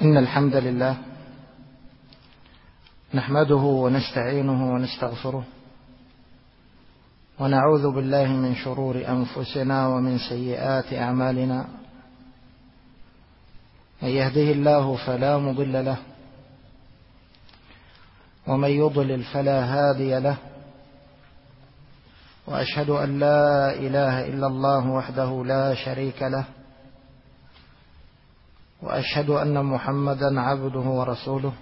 إن الحمد لله نحمده ونستعينه ونستغفره ونعوذ بالله من شرور أنفسنا ومن سيئات أعمالنا. من يهده الله فلا مضل له ومن يضلل فلا هادي له، وأشهد أن لا إله إلا الله وحده لا شريك له، وأشهد أن محمدا عبده ورسوله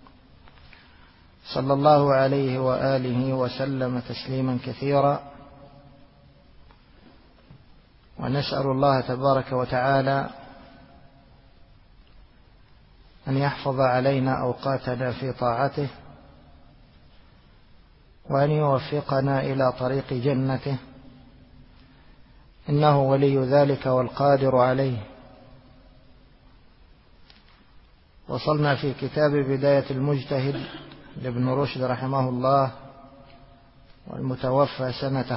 صلى الله عليه وآله وسلم تسليما كثيرا. ونسأل الله تبارك وتعالى أن يحفظ علينا أوقاتنا في طاعته، وأن يوفقنا إلى طريق جنته، إنه ولي ذلك والقادر عليه. وصلنا في كتاب بداية المجتهد لابن رشد رحمه الله، والمتوفى سنة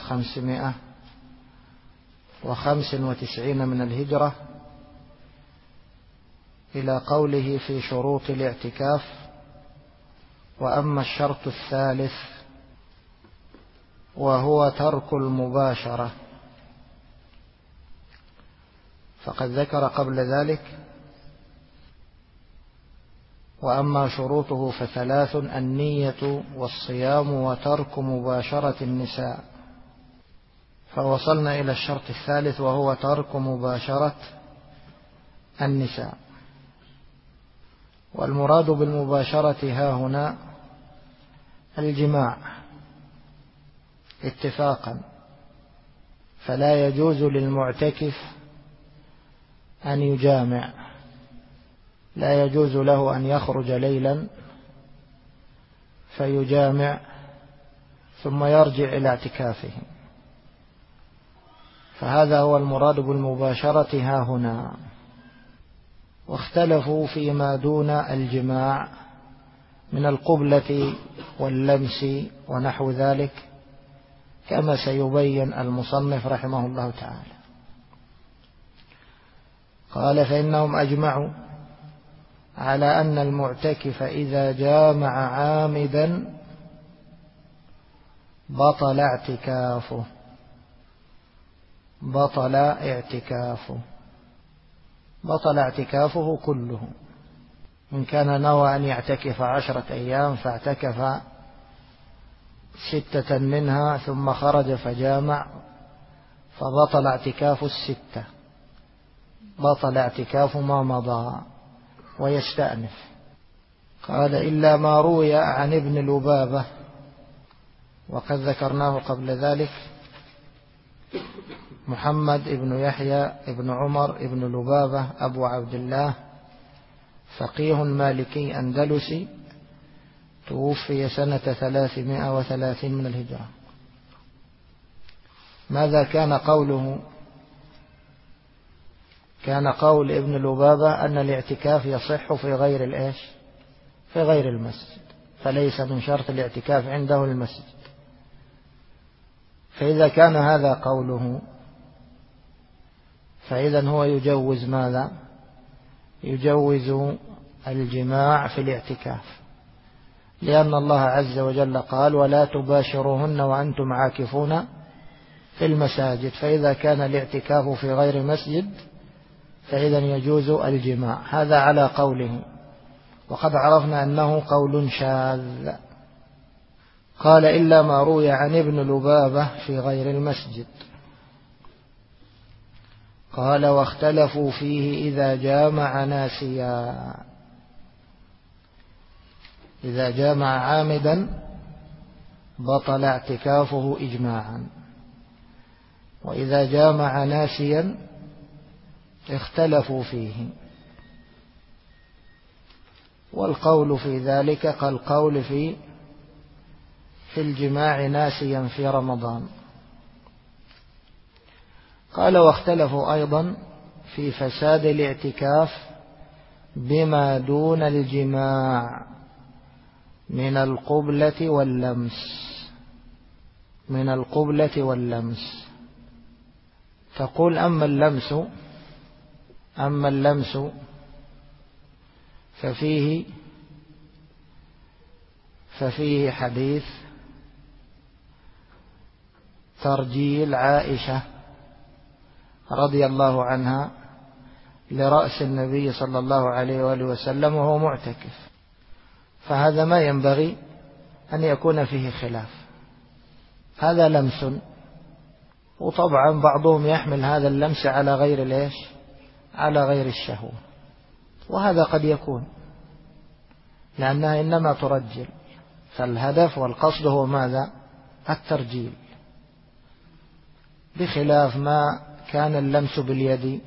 595 من الهجرة، إلى قوله في شروط الاعتكاف: وأما الشرط الثالث وهو ترك المباشرة. فقد ذكر قبل ذلك: وأما شروطه فثلاث: النية والصيام وترك مباشرة النساء. فوصلنا إلى الشرط الثالث وهو ترك مباشرة النساء. والمراد بالمباشرة ها هنا الجماع اتفاقا، فلا يجوز للمعتكف أن يجامع، لا يجوز له أن يخرج ليلا فيجامع ثم يرجع إلى اعتكافه، فهذا هو المراد بالمباشرة ها هنا. واختلفوا فيما دون الجماع من القبلة واللمس ونحو ذلك، كما سيبين المصنف رحمه الله تعالى. قال: فإنهم أجمعوا على أن المعتكف إذا جامع عامدا بطل اعتكافه كله. إن كان نوى أن يعتكف 10 أيام فاعتكف 6 منها ثم خرج فجامع، فبطل اعتكاف 6، بطل اعتكاف ما مضى ويستأنف. قال: إلا ما روي عن ابن لبابة، وقد ذكرناه قبل ذلك، محمد ابن يحيى ابن عمر ابن لبابة أبو عبد الله، فقيه مالكي أندلسي، توفي سنة 330 من الهجرة. ماذا كان قوله؟ كان قول ابن لبابة أن الاعتكاف يصح في غير في غير المسجد، فليس من شرط الاعتكاف عنده المسجد. فإذا كان هذا قوله فإذا هو يجوز ماذا؟ يجوز الجماع في الاعتكاف، لأن الله عز وجل قال: ولا تباشروهن وأنتم عاكفون في المساجد. فإذا كان الاعتكاف في غير مسجد فإذا يجوز الجماع. هذا على قوله، وقد عرفنا أنه قول شاذ. قال: إلا ما روي عن ابن لبابة في غير المسجد. قال: واختلفوا فيه إذا جامع ناسيا. إذا جامع عامدا بطل اعتكافه إجماعا، وإذا جامع ناسيا اختلفوا فيه. والقول في ذلك كالقول في الجماع ناسيا في رمضان. قال: واختلفوا أيضا في فساد الاعتكاف بما دون الجماع من القبلة واللمس. تقول: أما اللمس ففيه حديث ترجيل عائشة رضي الله عنها لرأس النبي صلى الله عليه وآله وسلم وهو معتكف، فهذا ما ينبغي أن يكون فيه خلاف، هذا لمس. وطبعا بعضهم يحمل هذا اللمس على غير ليش، على غير الشهوة، وهذا قد يكون لأنها إنما ترجل، فالهدف والقصد هو ماذا؟ الترجيل، بخلاف ما كان اللمس باليد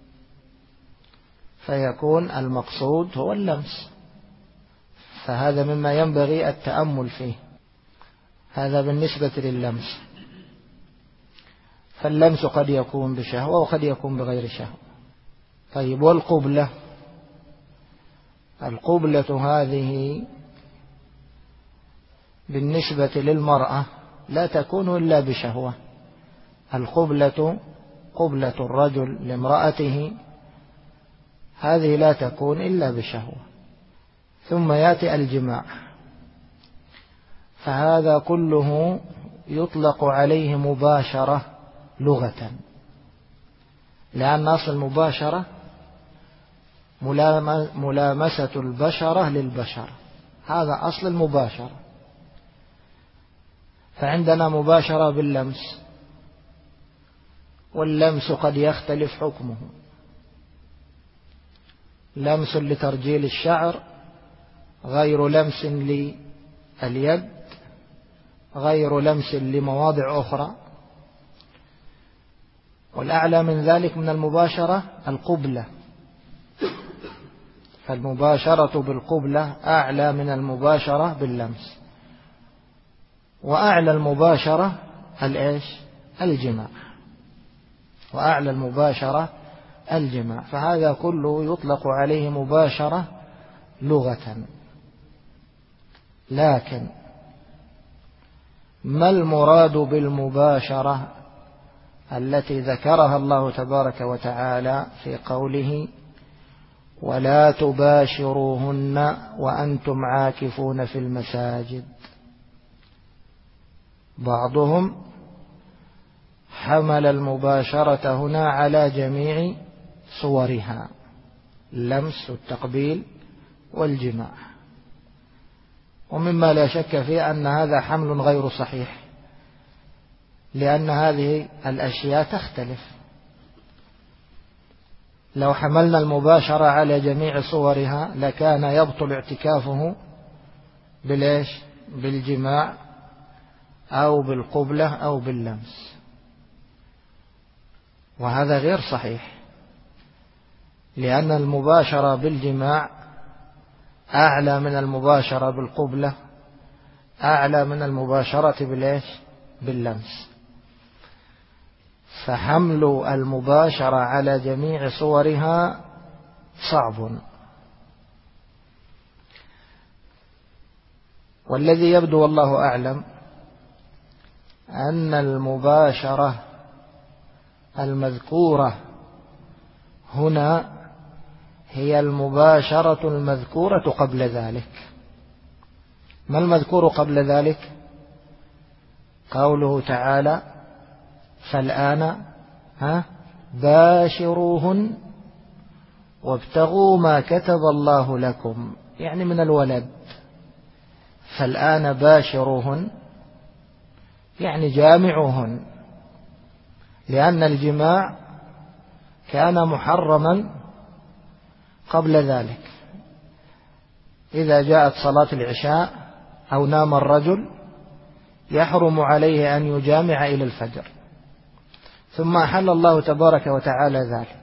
فيكون المقصود هو اللمس، فهذا مما ينبغي التأمل فيه. هذا بالنسبة لللمس، فاللمس قد يكون بشهوة وقد يكون بغير شهوة. طيب، والقبلة؟ القبلة هذه بالنسبة للمرأة لا تكون إلا بشهوة. القبلة قبلة الرجل لامرأته هذه لا تكون إلا بشهوة. ثم يأتي الجماع، فهذا كله يطلق عليه مباشرة لغة، لأن أصل المباشرة ملامسة البشرة للبشر، هذا أصل المباشرة. فعندنا مباشرة باللمس، واللمس قد يختلف حكمه، لمس لترجيل الشعر غير لمس لليد، غير لمس لمواضع أخرى. والأعلى من ذلك من المباشرة القبلة، فالمباشرة بالقبلة أعلى من المباشرة باللمس، وأعلى المباشرة الجماع، وأعلى المباشرة الجماع. فهذا كله يطلق عليه مباشرة لغة. لكن ما المراد بالمباشرة التي ذكرها الله تبارك وتعالى في قوله ولا تباشروهن وأنتم عاكفون في المساجد؟ بعضهم حمل المباشرة هنا على جميع صورها، اللمس والتقبيل والجماع، ومما لا شك فيه أن هذا حمل غير صحيح، لأن هذه الأشياء تختلف. لو حملنا المباشرة على جميع صورها لكان يبطل اعتكافه بالجماع أو بالقبلة أو باللمس، وهذا غير صحيح، لأن المباشرة بالجماع أعلى من المباشرة بالقبلة، أعلى من المباشرة باللمس. فحمل المباشرة على جميع صورها صعب. والذي يبدو والله أعلم أن المباشرة المذكورة هنا هي المباشرة المذكورة قبل ذلك. ما المذكور قبل ذلك؟ قوله تعالى فالآن باشروهن وابتغوا ما كتب الله لكم، يعني من الولد. فالآن باشروهن يعني جامعوهن، لأن الجماع كان محرما قبل ذلك. إذا جاءت صلاة العشاء أو نام الرجل يحرم عليه أن يجامع إلى الفجر، ثم أحل الله تبارك وتعالى ذلك،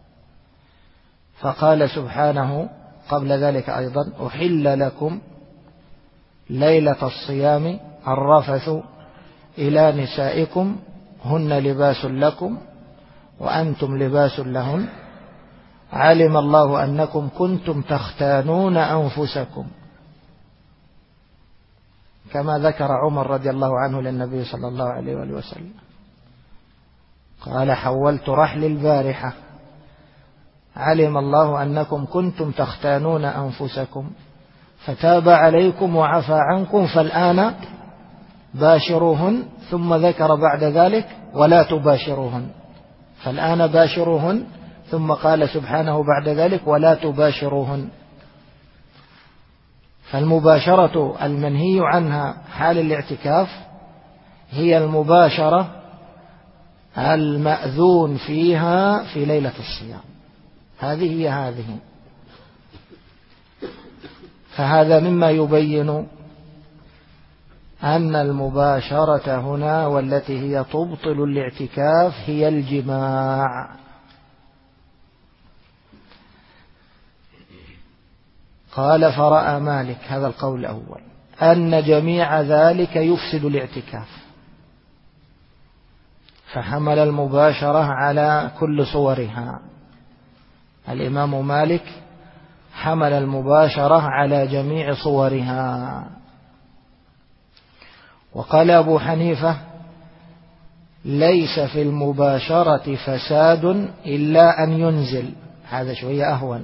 فقال سبحانه قبل ذلك أيضا أحل لكم ليلة الصيام الرفث إلى نسائكم هن لباس لكم وأنتم لباس لهن علم الله أنكم كنتم تختانون أنفسكم، كما ذكر عمر رضي الله عنه للنبي صلى الله عليه وسلم قال حولت رحل البارحة علم الله أنكم كنتم تختانون أنفسكم فتاب عليكم وعفى عنكم فالآن باشروهن، ثم ذكر بعد ذلك ولا تباشروهن، فالآن باشروهن، ثم قال سبحانه بعد ذلك ولا تباشروهن. فالمباشرة المنهي عنها حال الاعتكاف هي المباشرة المأذون فيها في ليلة الصيام، هذه هي هذه. فهذا مما يبين أن المباشرة هنا والتي هي تبطل الاعتكاف هي الجماع. قال فرأى مالك، هذا القول الأول، أن جميع ذلك يفسد الاعتكاف، فحمل المباشرة على كل صورها. الإمام مالك حمل المباشرة على جميع صورها. وقال أبو حنيفة ليس في المباشرة فساد إلا أن ينزل، هذا شوية أهون.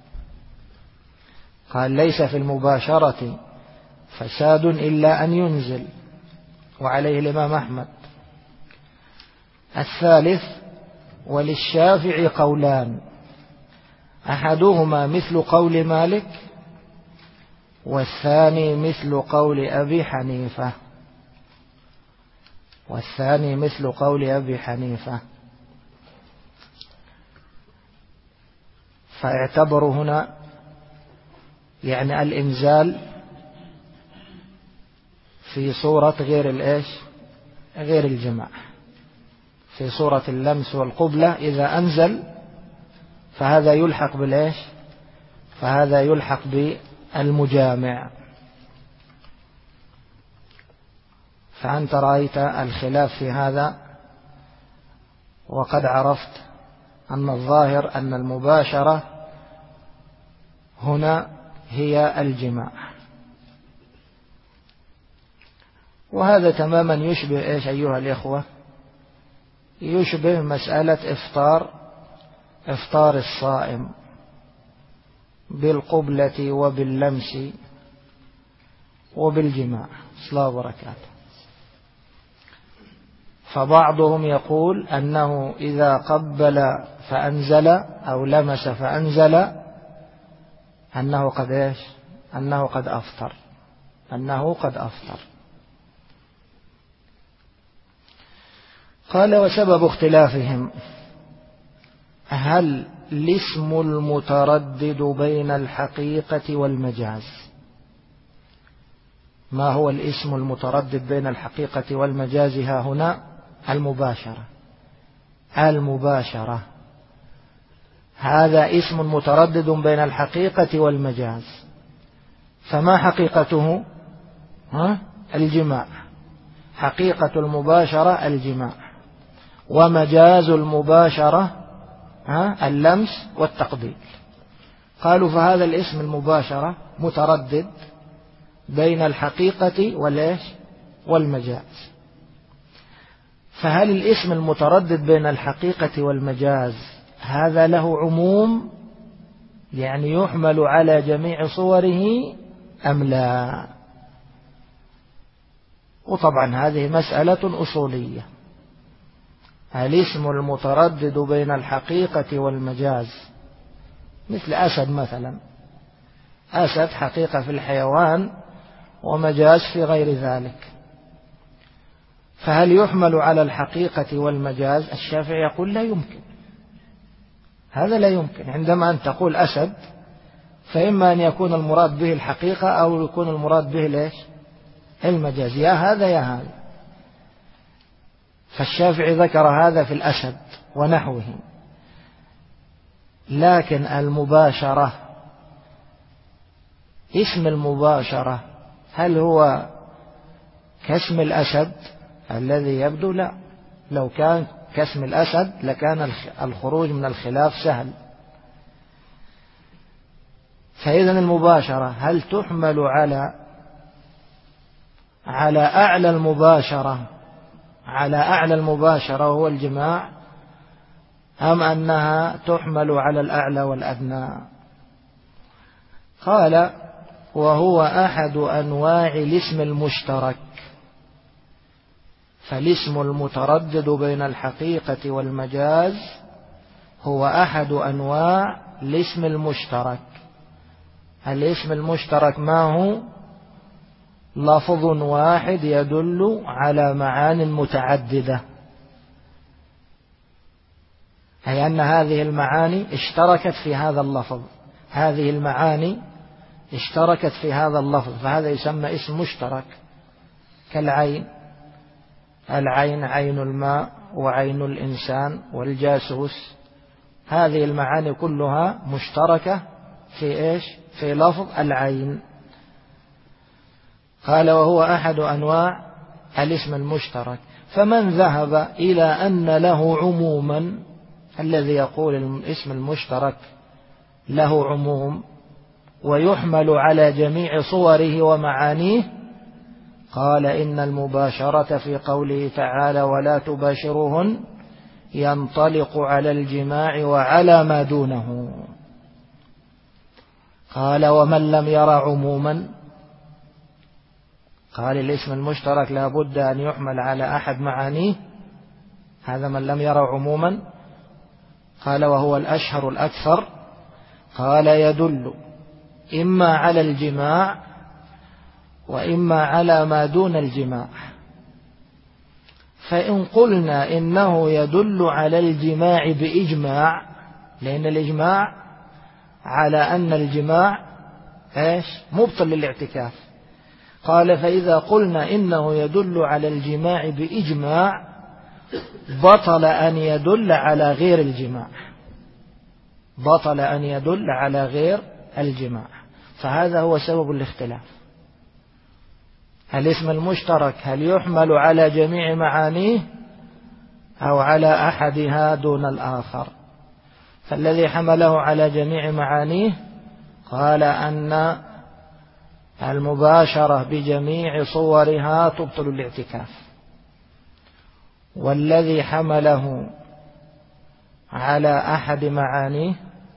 قال ليس في المباشرة فساد إلا أن ينزل، وعليه الإمام أحمد. الثالث وللشافعي قولان، أحدهما مثل قول مالك والثاني مثل قول أبي حنيفة، والثاني مثل قول أبي حنيفة. فاعتبروا هنا يعني الإنزال في صورة غير الجماع، في صورة اللمس والقبلة إذا أنزل فهذا يلحق فهذا يلحق بالمجامع. فأنت رأيت الخلاف في هذا، وقد عرفت أن الظاهر أن المباشرة هنا هي الجماع. وهذا تماما يشبه أيها الإخوة؟ يشبه مسألة إفطار الصائم بالقبلة وباللمس وبالجماع. صلى الله وبركاته. فبعضهم يقول أنه إذا قبل فأنزل أو لمس فأنزل أنه قد أفطر. قال وسبب اختلافهم هل الاسم المتردد بين الحقيقة والمجاز؟ ما هو الاسم المتردد بين الحقيقة والمجاز ها هنا؟ المباشرة هذا اسم متردد بين الحقيقة والمجاز. فما حقيقته؟ الجماع. حقيقة المباشرة الجماع، ومجاز المباشرة اللمس والتقبيل. قالوا فهذا الاسم المباشرة متردد بين الحقيقة والمجاز. فهل الاسم المتردد بين الحقيقة والمجاز هذا له عموم، يعني يحمل على جميع صوره أم لا؟ وطبعا هذه مسألة أصولية. الاسم المتردد بين الحقيقة والمجاز مثل أسد مثلا، أسد حقيقة في الحيوان ومجاز في غير ذلك، فهل يحمل على الحقيقة والمجاز؟ الشافعي يقول لا يمكن، هذا لا يمكن. عندما أن تقول أسد فإما أن يكون المراد به الحقيقة أو يكون المراد به المجاز، يا هذا يا هذا. فالشافعي ذكر هذا في الأسد ونحوه. لكن المباشرة، اسم المباشرة هل هو كاسم الأسد الذي يبدو؟ لا، لو كان كاسم الأسد لكان الخروج من الخلاف سهل. فإذن المباشرة هل تحمل على أعلى المباشرة وهو الجماع، أم أنها تحمل على الأعلى والأدنى؟ قال: وهو أحد أنواع الاسم المشترك. فالاسم المتردد بين الحقيقة والمجاز هو أحد أنواع الاسم المشترك. الاسم المشترك ما هو؟ لفظ واحد يدل على معان متعددة، أي أن هذه المعاني اشتركت في هذا اللفظ، هذه المعاني اشتركت في هذا اللفظ، فهذا يسمى اسم مشترك. كالعين، العين عين الماء وعين الإنسان والجاسوس، هذه المعاني كلها مشتركة في إيش؟ في لفظ العين. قال: وهو أحد أنواع الاسم المشترك. فمن ذهب إلى أن له عموما، الذي يقول الاسم المشترك له عموم ويحمل على جميع صوره ومعانيه، قال: إن المباشرة في قوله تعالى: ولا تباشروهن، ينطلق على الجماع وعلى ما دونه. قال: ومن لم يرى عموما، قال الاسم المشترك لا بد أن يحمل على أحد معانيه، هذا من لم يرى عموما. قال: وهو الأشهر الأكثر. قال: يدل إما على الجماع وإما على ما دون الجماع. فإن قلنا إنه يدل على الجماع بإجماع، لأن الإجماع على أن الجماع إيش؟ مبطل للاعتكاف. قال: فإذا قلنا إنه يدل على الجماع بإجماع، بطل أن يدل على غير الجماع، بطل أن يدل على غير الجماع. فهذا هو سبب الاختلاف. الاسم المشترك هل يحمل على جميع معانيه أو على أحدها دون الآخر؟ فالذي حمله على جميع معانيه قال أن المباشرة بجميع صورها تبطل الاعتكاف. والذي حمله على أحد معانيه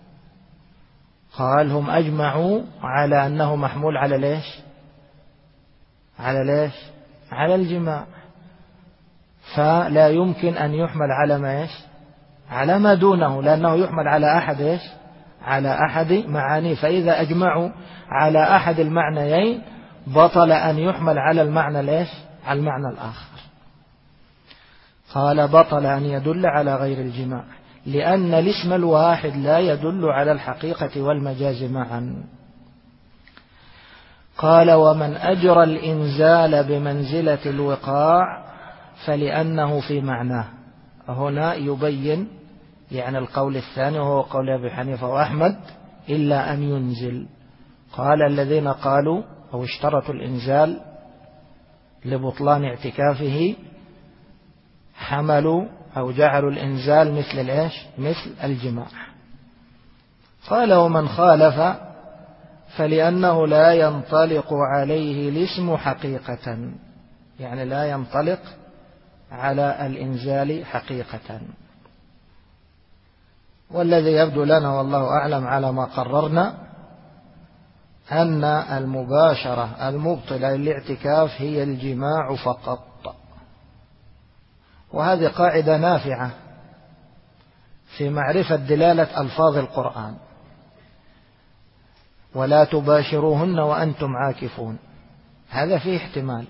قال هم أجمعوا على أنه محمول على ليش؟ على ليش؟ على الجماع، فلا يمكن أن يحمل على ما إيش؟ على ما دونه، لأنه يحمل على أحد إيش؟ على أحد معانيه. فإذا أجمعوا على أحد المعنيين بطل أن يحمل على المعنى ليش؟ على المعنى الآخر. قال: بطل أن يدل على غير الجماع، لأن الاسم الواحد لا يدل على الحقيقة والمجاز معا. قال: ومن أجرى الإنزال بمنزلة الوقاع فلأنه في معناه. هنا يبين يعني القول الثاني وهو قول أبي حنيفة وأحمد إلا أن ينزل. قال: الذين قالوا أو اشترطوا الإنزال لبطلان اعتكافه حملوا أو جعلوا الإنزال مثل الإيش؟ مثل الجماع. قال: ومن خالف فلأنه لا ينطلق عليه الاسم حقيقة، يعني لا ينطلق على الإنزال حقيقة. والذي يبدو لنا والله أعلم على ما قررنا أن المباشرة المبطلة للاعتكاف هي الجماع فقط. وهذه قاعدة نافعة في معرفة دلالة ألفاظ القرآن: ولا تباشروهن وأنتم عاكفون، هذا فيه احتمال.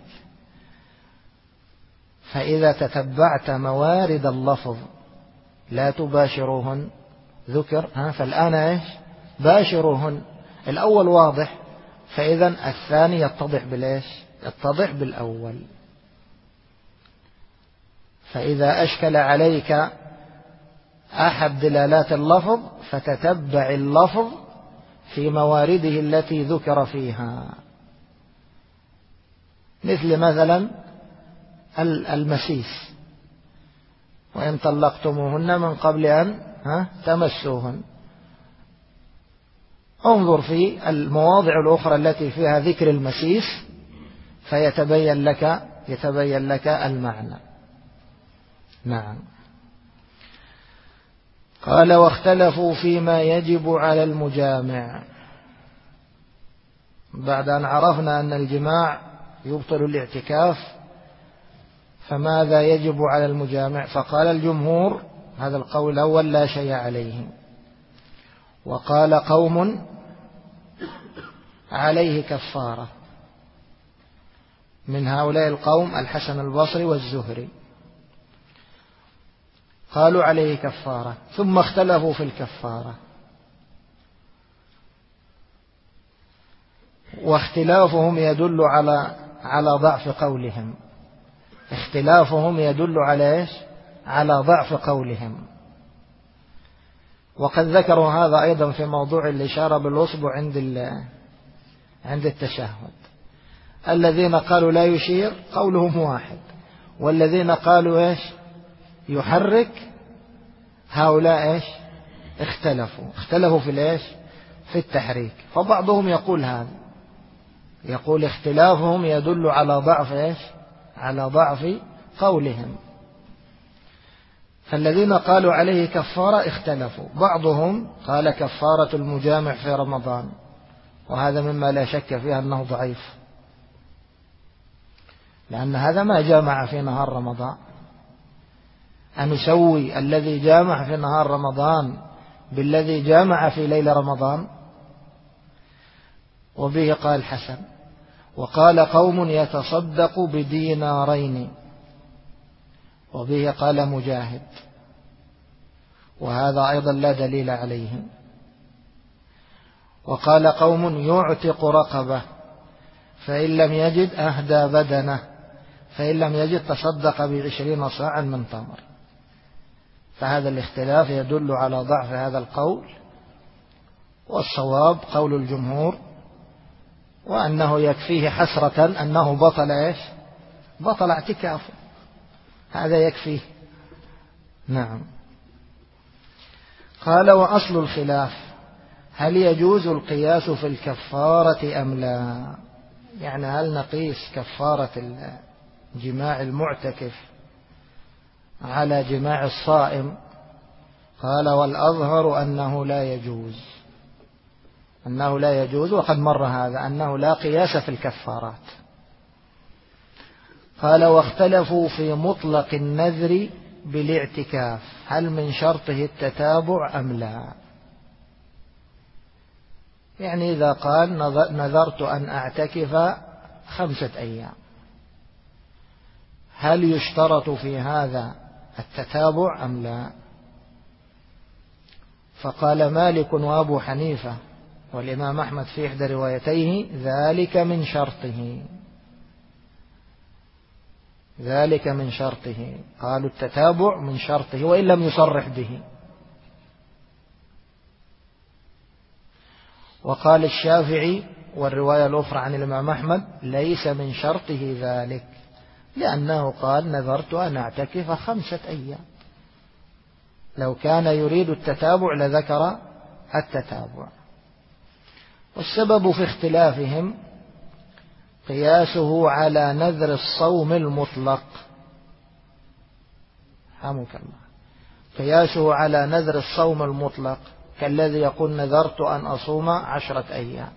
فإذا تتبعت موارد اللفظ لا تباشروهن ذكر، فالآن إيش؟ باشروهن. الأول واضح، فإذا الثاني يتضح بالإيش؟ يتضح بالأول. فإذا أشكل عليك أحد دلالات اللفظ فتتبع اللفظ في موارده التي ذكر فيها، مثل مثلا المسيس: وإن طلقتموهن من قبل أن تمسوهن. انظر في المواضع الأخرى التي فيها ذكر المسيس فيتبين لك المعنى. نعم. قال واختلفوا فيما يجب على المجامع. بعد أن عرفنا أن الجماع يبطل الاعتكاف، فماذا يجب على المجامع؟ فقال الجمهور هذا القول الأول لا شيء عليه، وقال قوم عليه كفارة. من هؤلاء القوم الحسن البصري والزهري قالوا عليه كفارة، ثم اختلفوا في الكفارة، واختلافهم يدل على ضعف قولهم. اختلافهم يدل على إيش؟ على ضعف قولهم. وقد ذكروا هذا أيضا في موضوع الإشارة بالأصبع عند التشهد. الذين قالوا لا يشير قولهم واحد، والذين قالوا إيش؟ يحرك، هؤلاء إيش؟ اختلفوا في الإيش؟ في التحريك. فبعضهم يقول هذا، يقول اختلافهم يدل على ضعف إيش؟ على ضعف قولهم. فالذين قالوا عليه كفارة اختلفوا. بعضهم قال كفارة المجامع في رمضان، وهذا مما لا شك فيه أنه ضعيف، لأن هذا ما جامع في نهار رمضان. أن نسوي الذي جامع في نهار رمضان بالذي جامع في ليل رمضان؟ وبه قال حسن. وقال قوم يتصدق بدينارين، وبه قال مجاهد، وهذا أيضا لا دليل عليه. وقال قوم يعتق رقبة، فإن لم يجد أهدى بدنه، فإن لم يجد تصدق ب20 صاعا من تمر. فهذا الاختلاف يدل على ضعف هذا القول، والصواب قول الجمهور، وأنه يكفيه حسرة أنه بطل إيش؟ بطل اعتكافه، هذا يكفيه. نعم. قال وأصل الخلاف هل يجوز القياس في الكفارة أم لا؟ يعني هل نقيس كفارة جماع المعتكف على جماع الصائم؟ قال والأظهر أنه لا يجوز، وقد مر هذا أنه لا قياس في الكفارات. قال واختلفوا في مطلق النذر بالاعتكاف، هل من شرطه التتابع أم لا؟ يعني إذا قال نذرت أن أعتكف 5 أيام، هل يشترط في هذا التتابع أم لا؟ فقال مالك وأبو حنيفة والإمام أحمد في إحدى روايتيه ذلك من شرطه، قالوا التتابع من شرطه وإن لم يصرح به. وقال الشافعي والرواية الأخرى عن الإمام أحمد ليس من شرطه ذلك، لأنه قال نذرت أن أعتكف 5 أيام. لو كان يريد التتابع لذكر التتابع. والسبب في اختلافهم قياسه على نذر الصوم المطلق. حمك الله. قياسه على نذر الصوم المطلق كالذي يقول نذرت أن أصوم 10 أيام،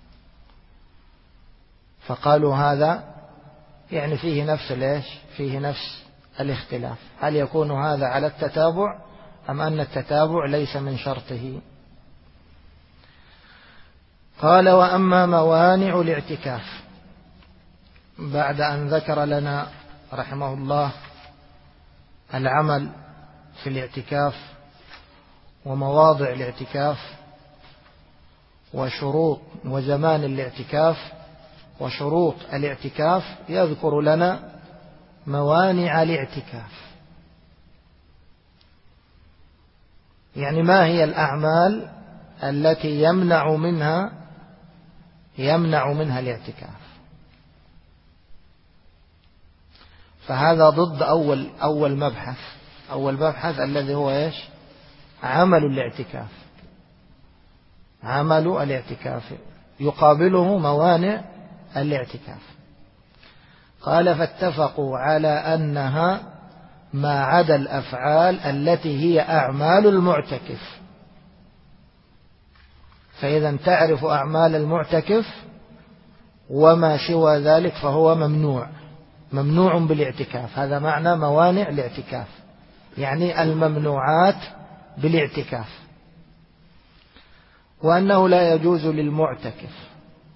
فقالوا هذا يعني فيه نفس الاختلاف، هل يكون هذا على التتابع أم أن التتابع ليس من شرطه؟ قال وأما موانع الاعتكاف، بعد أن ذكر لنا رحمه الله العمل في الاعتكاف ومواضع الاعتكاف وشروط وزمان الاعتكاف وشروط الاعتكاف، يذكر لنا موانع الاعتكاف، يعني ما هي الأعمال التي يمنع منها الاعتكاف. فهذا ضد أول مبحث الذي هو إيش؟ عمل الاعتكاف يقابله موانع الاعتكاف. قال فاتفقوا على أنها ما عدا الأفعال التي هي أعمال المعتكف. فإذا تعرف أعمال المعتكف وما سوى ذلك فهو ممنوع بالاعتكاف. هذا معنى موانع الاعتكاف، يعني الممنوعات بالاعتكاف. وأنه لا يجوز للمعتكف: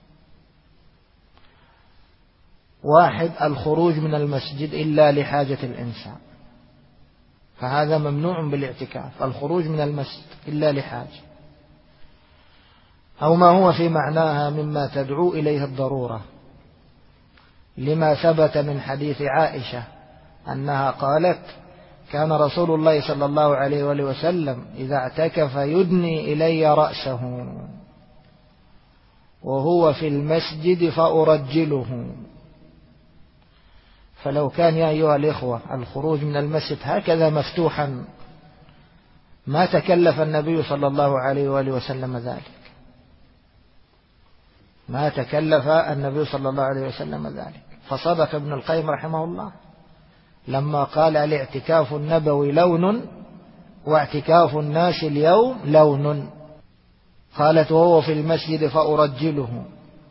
1 الخروج من المسجد إلا لحاجة الإنسان، فهذا ممنوع بالاعتكاف، الخروج من المسجد إلا لحاجة، أو ما هو في معناها مما تدعو إليه الضرورة، لما ثبت من حديث عائشة أنها قالت: كان رسول الله صلى الله عليه وآله وسلم إذا اعتكف يدني إلي رأسه وهو في المسجد فأرجله. فلو كان يا أيها الإخوة الخروج من المسجد هكذا مفتوحا ما تكلف النبي صلى الله عليه وآله وسلم ذلك، ما تكلف النبي صلى الله عليه وسلم ذلك. فصدق ابن القيم رحمه الله لما قال: الاعتكاف النبوي لون واعتكاف الناس اليوم لون. قالت: وهو في المسجد فأرجله.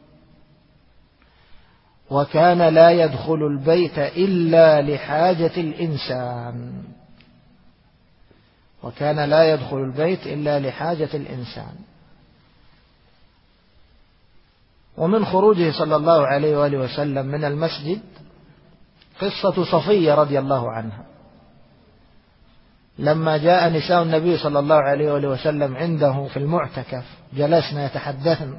وكان لا يدخل البيت إلا لحاجة الإنسان، وكان لا يدخل البيت إلا لحاجة الإنسان. ومن خروجه صلى الله عليه وآله وسلم من المسجد قصة صفية رضي الله عنها، لما جاء نساء النبي صلى الله عليه وآله وسلم عنده في المعتكف جلسنا يتحدثن: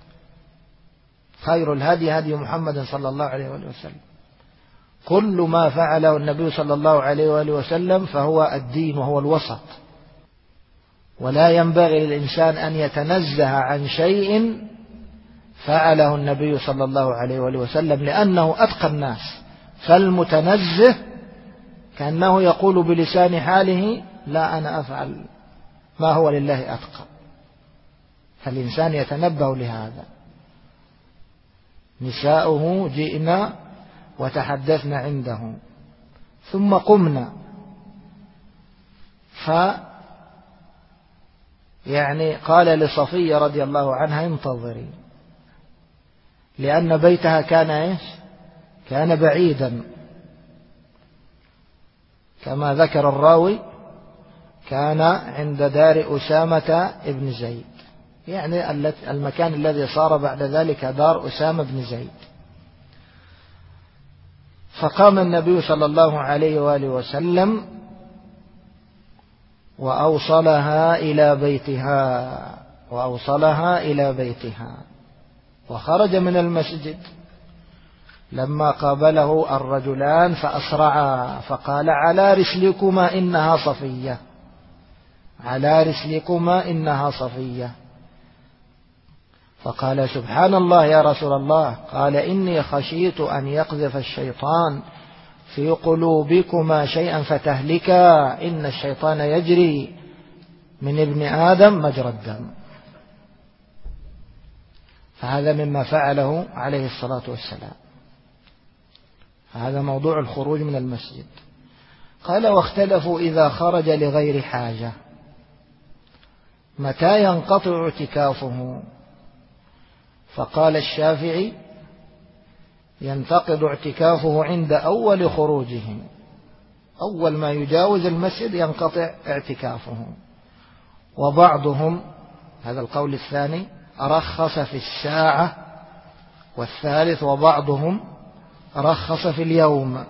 خير الهدي هدي محمد صلى الله عليه وآله وسلم، كل ما فعله النبي صلى الله عليه وآله وسلم فهو الدين وهو الوسط، ولا ينبغي للإنسان أن يتنزه عن شيء فعله النبي صلى الله عليه وآله وسلم، لأنه أتقى الناس. فالمتنزه كأنه يقول بلسان حاله: لا، أنا أفعل ما هو لله أتقى. فالإنسان يتنبه لهذا. نساؤه جئنا وتحدثنا عنده ثم قمنا، يعني قال لصفية رضي الله عنها: انتظري، لأن بيتها كان إيش؟ كان بعيدا، كما ذكر الراوي كان عند دار أسامة بن زيد، يعني المكان الذي صار بعد ذلك دار أسامة بن زيد. فقام النبي صلى الله عليه وآله وسلم وأوصلها إلى بيتها وخرج من المسجد. لما قابله الرجلان فأسرعا فقال: على رسلكما إنها صفية، على رسلكما إنها صفية. فقال: سبحان الله يا رسول الله. قال: إني خشيت أن يقذف الشيطان في قلوبكما شيئا فتهلكا، إن الشيطان يجري من ابن آدم مجرى الدم. فهذا مما فعله عليه الصلاة والسلام. هذا موضوع الخروج من المسجد. قال: واختلفوا إذا خرج لغير حاجة متى ينقطع اعتكافه؟ فقال الشافعي: ينتقض اعتكافه عند أول خروجه، أول ما يجاوز المسجد ينقطع اعتكافه. وبعضهم، هذا القول الثاني، رخص في الساعة، والثالث وبعضهم رخص في اليوم.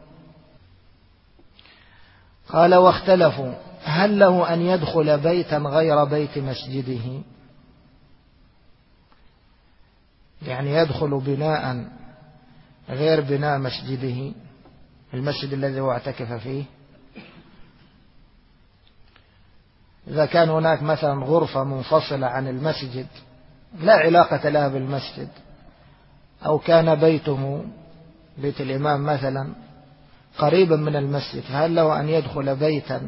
قال: واختلفوا هل له أن يدخل بيتا غير بيت مسجده، يعني يدخل بناء غير بناء مسجده، المسجد الذي هو اعتكف فيه. إذا كان هناك مثلا غرفة منفصلة عن المسجد لا علاقة لها بالمسجد، أو كان بيته بيت الإمام مثلا قريبا من المسجد، فهل له أن يدخل بيتا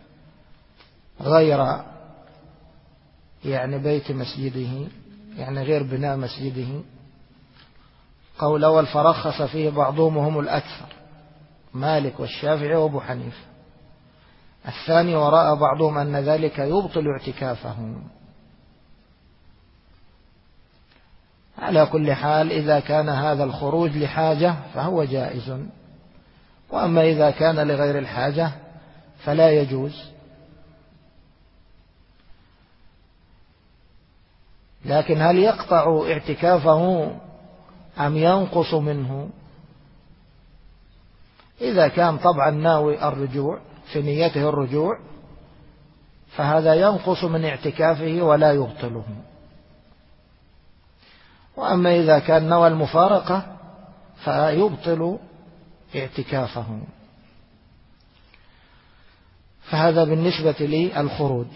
غير يعني بيت مسجده، يعني غير بناء مسجده؟ قول أول فرخص فيه بعضهم وهم الأكثر، مالك والشافعي وأبو حنيفة. الثاني ورأى بعضهم أن ذلك يبطل اعتكافه. على كل حال إذا كان هذا الخروج لحاجة فهو جائز، وأما إذا كان لغير الحاجة فلا يجوز. لكن هل يقطع اعتكافه أم ينقص منه؟ إذا كان طبعا ناوي الرجوع في نيته الرجوع فهذا ينقص من اعتكافه ولا يبطله. وأما إذا كان نوى المفارقة فيبطل اعتكافه. فهذا بالنسبة للخروج.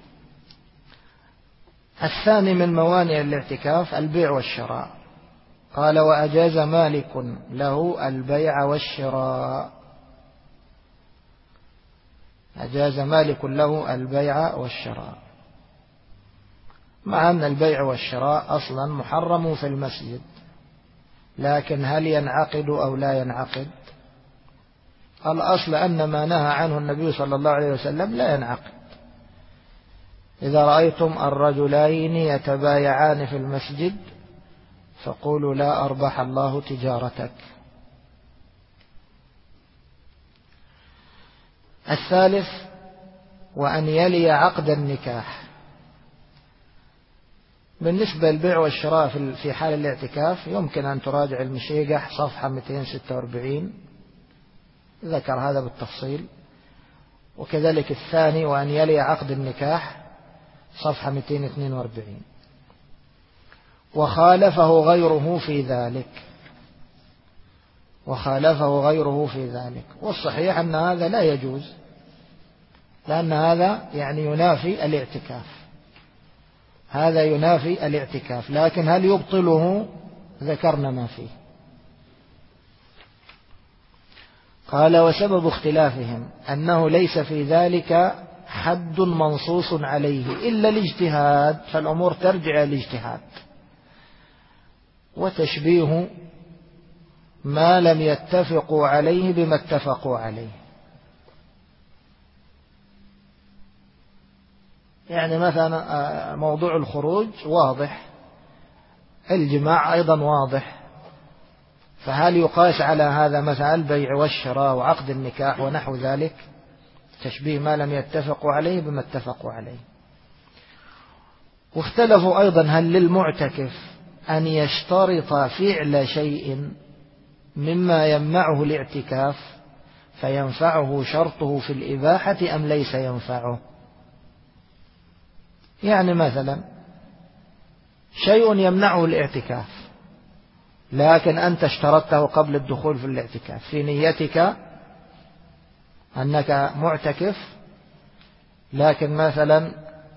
الثاني من موانع الاعتكاف البيع والشراء. قال وأجاز مالك له البيع والشراء. أجاز مالك له البيع والشراء، مع أن البيع والشراء أصلا محرم في المسجد، لكن هل ينعقد أو لا ينعقد؟ الأصل أن ما نهى عنه النبي صلى الله عليه وسلم لا ينعقد. إذا رأيتم الرجلين يتبايعان في المسجد فقولوا لا أربح الله تجارتك. الثالث وأن يلي عقد النكاح. بالنسبة للبيع والشراء في حال الاعتكاف يمكن أن تراجع المشيقح صفحة 246 ذكر هذا بالتفصيل، وكذلك الثاني وأن يلي عقد النكاح صفحة 242. وخالفه غيره في ذلك، وخالفه غيره في ذلك. والصحيح أن هذا لا يجوز، لأن هذا يعني ينافي الاعتكاف، هذا ينافي الاعتكاف. لكن هل يبطله؟ ذكرنا ما فيه. قال وسبب اختلافهم أنه ليس في ذلك حد منصوص عليه إلا الاجتهاد، فالأمور ترجع الاجتهاد وتشبيه ما لم يتفقوا عليه بما اتفقوا عليه. يعني مثلا موضوع الخروج واضح، الجماع أيضا واضح، فهل يقاس على هذا مثلا البيع والشراء وعقد النكاح ونحو ذلك؟ تشبيه ما لم يتفقوا عليه بما اتفقوا عليه. واختلفوا أيضا هل للمعتكف أن يشترط فعل شيء مما يمنعه الاعتكاف فينفعه شرطه في الإباحة أم ليس ينفعه؟ يعني مثلا شيء يمنعه الاعتكاف لكن أنت اشترطته قبل الدخول في الاعتكاف في نيتك أنك معتكف، لكن مثلا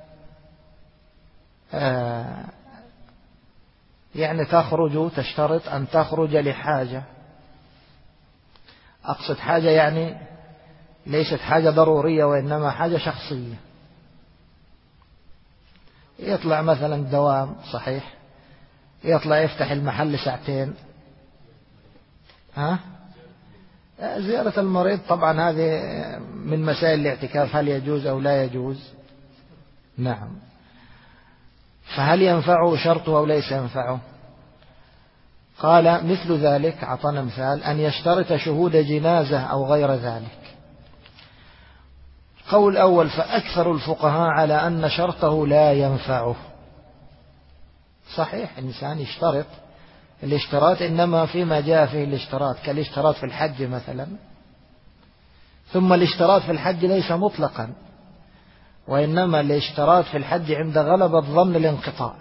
يعني تشترط أن تخرج لحاجة. أقصد حاجة يعني ليست حاجة ضرورية وإنما حاجة شخصية. يطلع مثلا دوام صحيح، يطلع يفتح المحل ساعتين. زيارة المريض طبعا هذه من مسائل الاعتكاف، هل يجوز أو لا يجوز؟ نعم. فهل ينفعه شرطه أو ليس ينفعه؟ قال مثل ذلك، أعطانا مثال أن يشترط شهود جنازة أو غير ذلك. قول أول فأكثر الفقهاء على أن شرطه لا ينفعه. صحيح إنسان يشترط، الاشتراط إنما فيما جاء فيه الاشتراط كالاشتراط في الحج مثلا، ثم الاشتراط في الحج ليس مطلقا، وإنما الاشتراط في الحج عند غلبة ظن الانقطاع،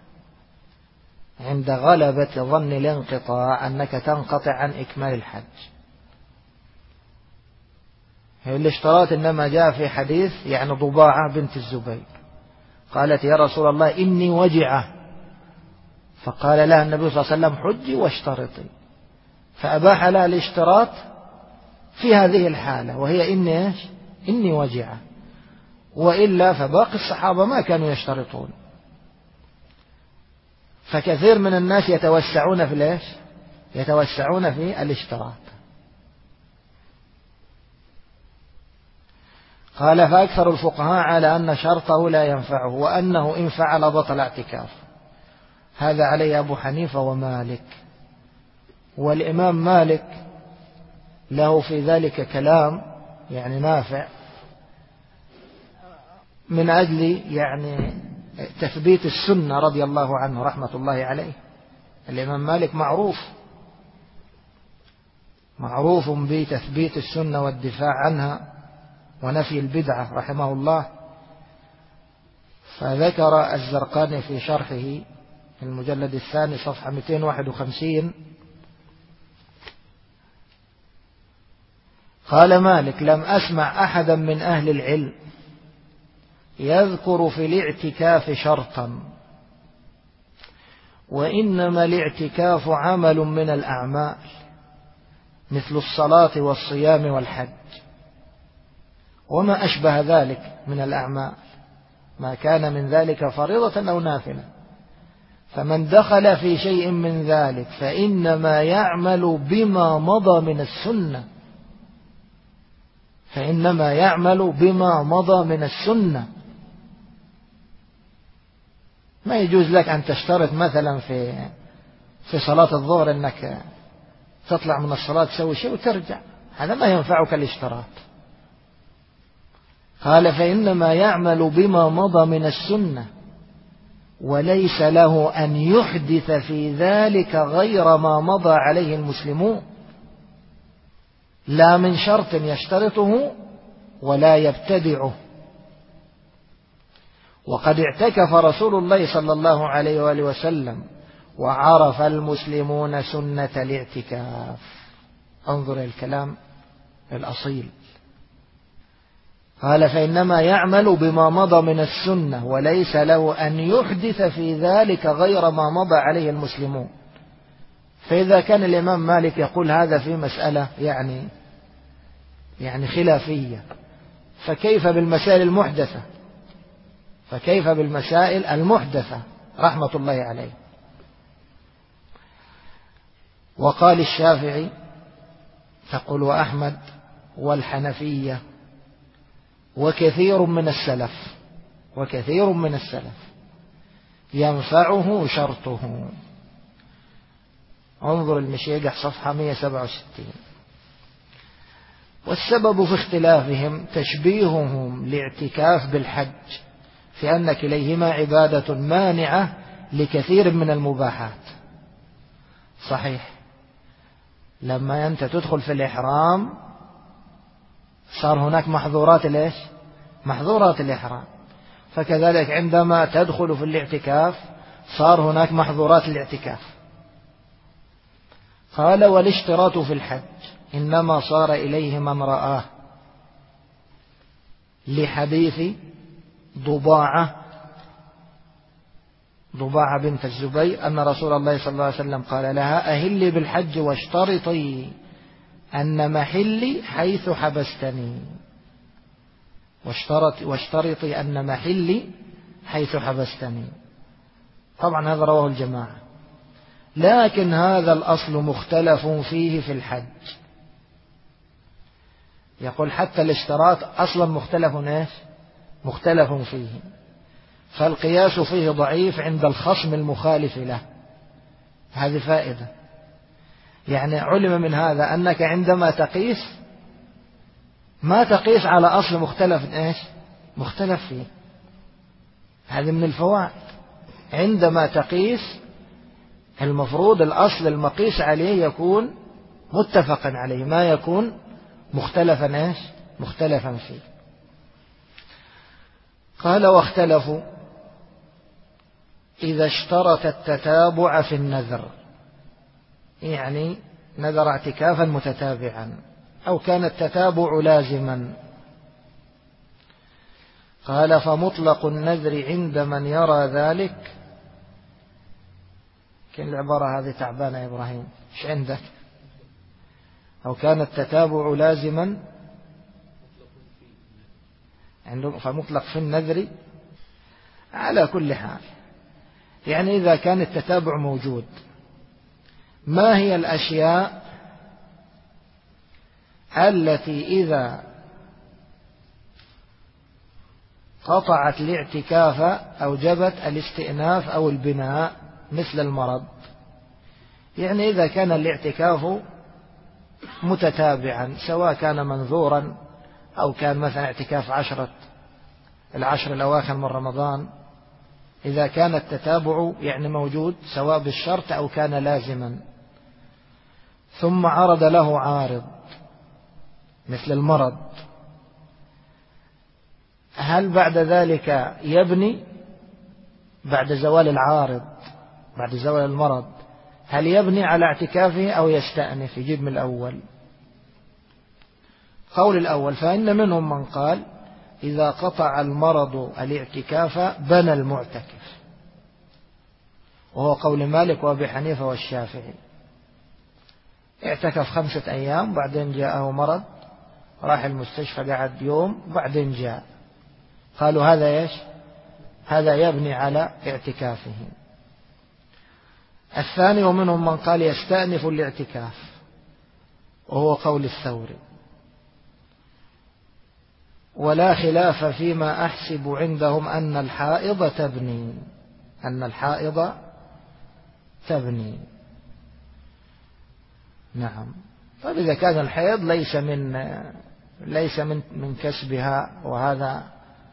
عند غلبة ظن الانقطاع أنك تنقطع عن إكمال الحج. الاشتراط إنما جاء في حديث يعني ضباعة بنت الزبير قالت يا رسول الله إني وجعة، فقال لها النبي صلى الله عليه وسلم حجي واشترطي، فأباح لها الاشتراط في هذه الحالة وهي إني وجعة، وإلا فباقي الصحابة ما كانوا يشترطون. فكثير من الناس يتوسعون في الاشتراط. قال فأكثر الفقهاء على أن شرطه لا ينفعه وأنه إن فعل بطل اعتكاف. هذا عليه أبو حنيفة ومالك. والإمام مالك له في ذلك كلام يعني نافع من أجل يعني تثبيت السنة رضي الله عنه رحمة الله عليه. الإمام مالك معروف بتثبيت السنة والدفاع عنها ونفي البدعة رحمه الله. فذكر الزرقاني في شرحه في المجلد الثاني صفحة 251 قال مالك لم أسمع أحدا من أهل العلم يذكر في الاعتكاف شرطا، وإنما الاعتكاف عمل من الأعمال مثل الصلاة والصيام والحج وما أشبه ذلك من الأعمال، ما كان من ذلك فريضة أو نافلة، فمن دخل في شيء من ذلك فإنما يعمل بما مضى من السنة، ما يجوز لك أن تشترط مثلا في صلاة الظهر أنك تطلع من الصلاة تسوي شيء وترجع، هذا ما ينفعك الاشتراط. قال فإنما يعمل بما مضى من السنة وليس له أن يحدث في ذلك غير ما مضى عليه المسلمون، لا من شرط يشترطه ولا يبتدعه. وقد اعتكف رسول الله صلى الله عليه وآله وسلم وعرف المسلمون سنة الاعتكاف. انظر الكلام الأصيل. قال فإنما يعمل بما مضى من السنة وليس له أن يحدث في ذلك غير ما مضى عليه المسلمون. فإذا كان الإمام مالك يقول هذا في مسألة يعني خلافية، فكيف بالمسائل المحدثة رحمة الله عليه. وقال الشافعي تقول وأحمد والحنفية وكثير من السلف ينفعه شرطه. انظر المشيقح صفحة 167. والسبب في اختلافهم تشبيههم لاعتكاف بالحج في أن كليهما عبادة مانعة لكثير من المباحات. صحيح، لما أنت تدخل في الإحرام صار هناك محظورات الإحرام، فكذلك عندما تدخل في الاعتكاف صار هناك محظورات الاعتكاف. قال والاشتراط في الحج إنما صار إليه من رآه، لحديث ضباعة بنت الزبير أن رسول الله صلى الله عليه وسلم قال لها أهلي بالحج واشترطي أن محلي حيث حبستني، واشترطي أن محلي حيث حبستني. طبعا هذا رواه الجماعة، لكن هذا الأصل مختلف فيه في الحج. يقول حتى الاشتراط أصلا مختلف فيه، فالقياس فيه ضعيف عند الخصم المخالف له. هذه فائدة، يعني علم من هذا أنك عندما تقيس ما تقيس على أصل مختلف فيه. هذه من الفوائد. عندما تقيس المفروض الأصل المقيس عليه يكون متفقا عليه، ما يكون مختلفا فيه. قال واختلفوا إذا اشترط التتابع في النذر، يعني نذر اعتكافا متتابعا أو كان التتابع لازما. قال فمطلق النذر عند من يرى ذلك. كان العبارة هذه تعبانة يا إبراهيم، إيش عندك؟ أو كان التتابع لازما عندهم، فمطلق في النذر على كل حال. يعني إذا كان التتابع موجود، ما هي الأشياء التي إذا قطعت الاعتكاف أوجبت الاستئناف أو البناء مثل المرض. يعني إذا كان الاعتكاف متتابعا سواء كان منذورا أو كان مثلا اعتكاف العشر الأواخر من رمضان، إذا كان التتابع يعني موجود سواء بالشرط أو كان لازما، ثم عرض له عارض مثل المرض، هل بعد ذلك يبني بعد زوال العارض بعد زوال المرض؟ هل يبني على اعتكافه أو يستأنف يجيب من الأول؟ قول الأول، فإن منهم من قال إذا قطع المرض الاعتكاف بنى المعتكف، وهو قول مالك وأبي حنيفة والشافعي. اعتكف 5 أيام بعدين جاءه مرض، راح المستشفى قعد يوم بعدين جاء، قالوا هذا إيش؟ هذا يبني على اعتكافه. الثاني ومنهم من قال يستأنف الاعتكاف، وهو قول الثوري. ولا خلاف فيما أحسب عندهم أن الحائض تبني. نعم. طيب إذا كان الحيض ليس من كسبها، وهذا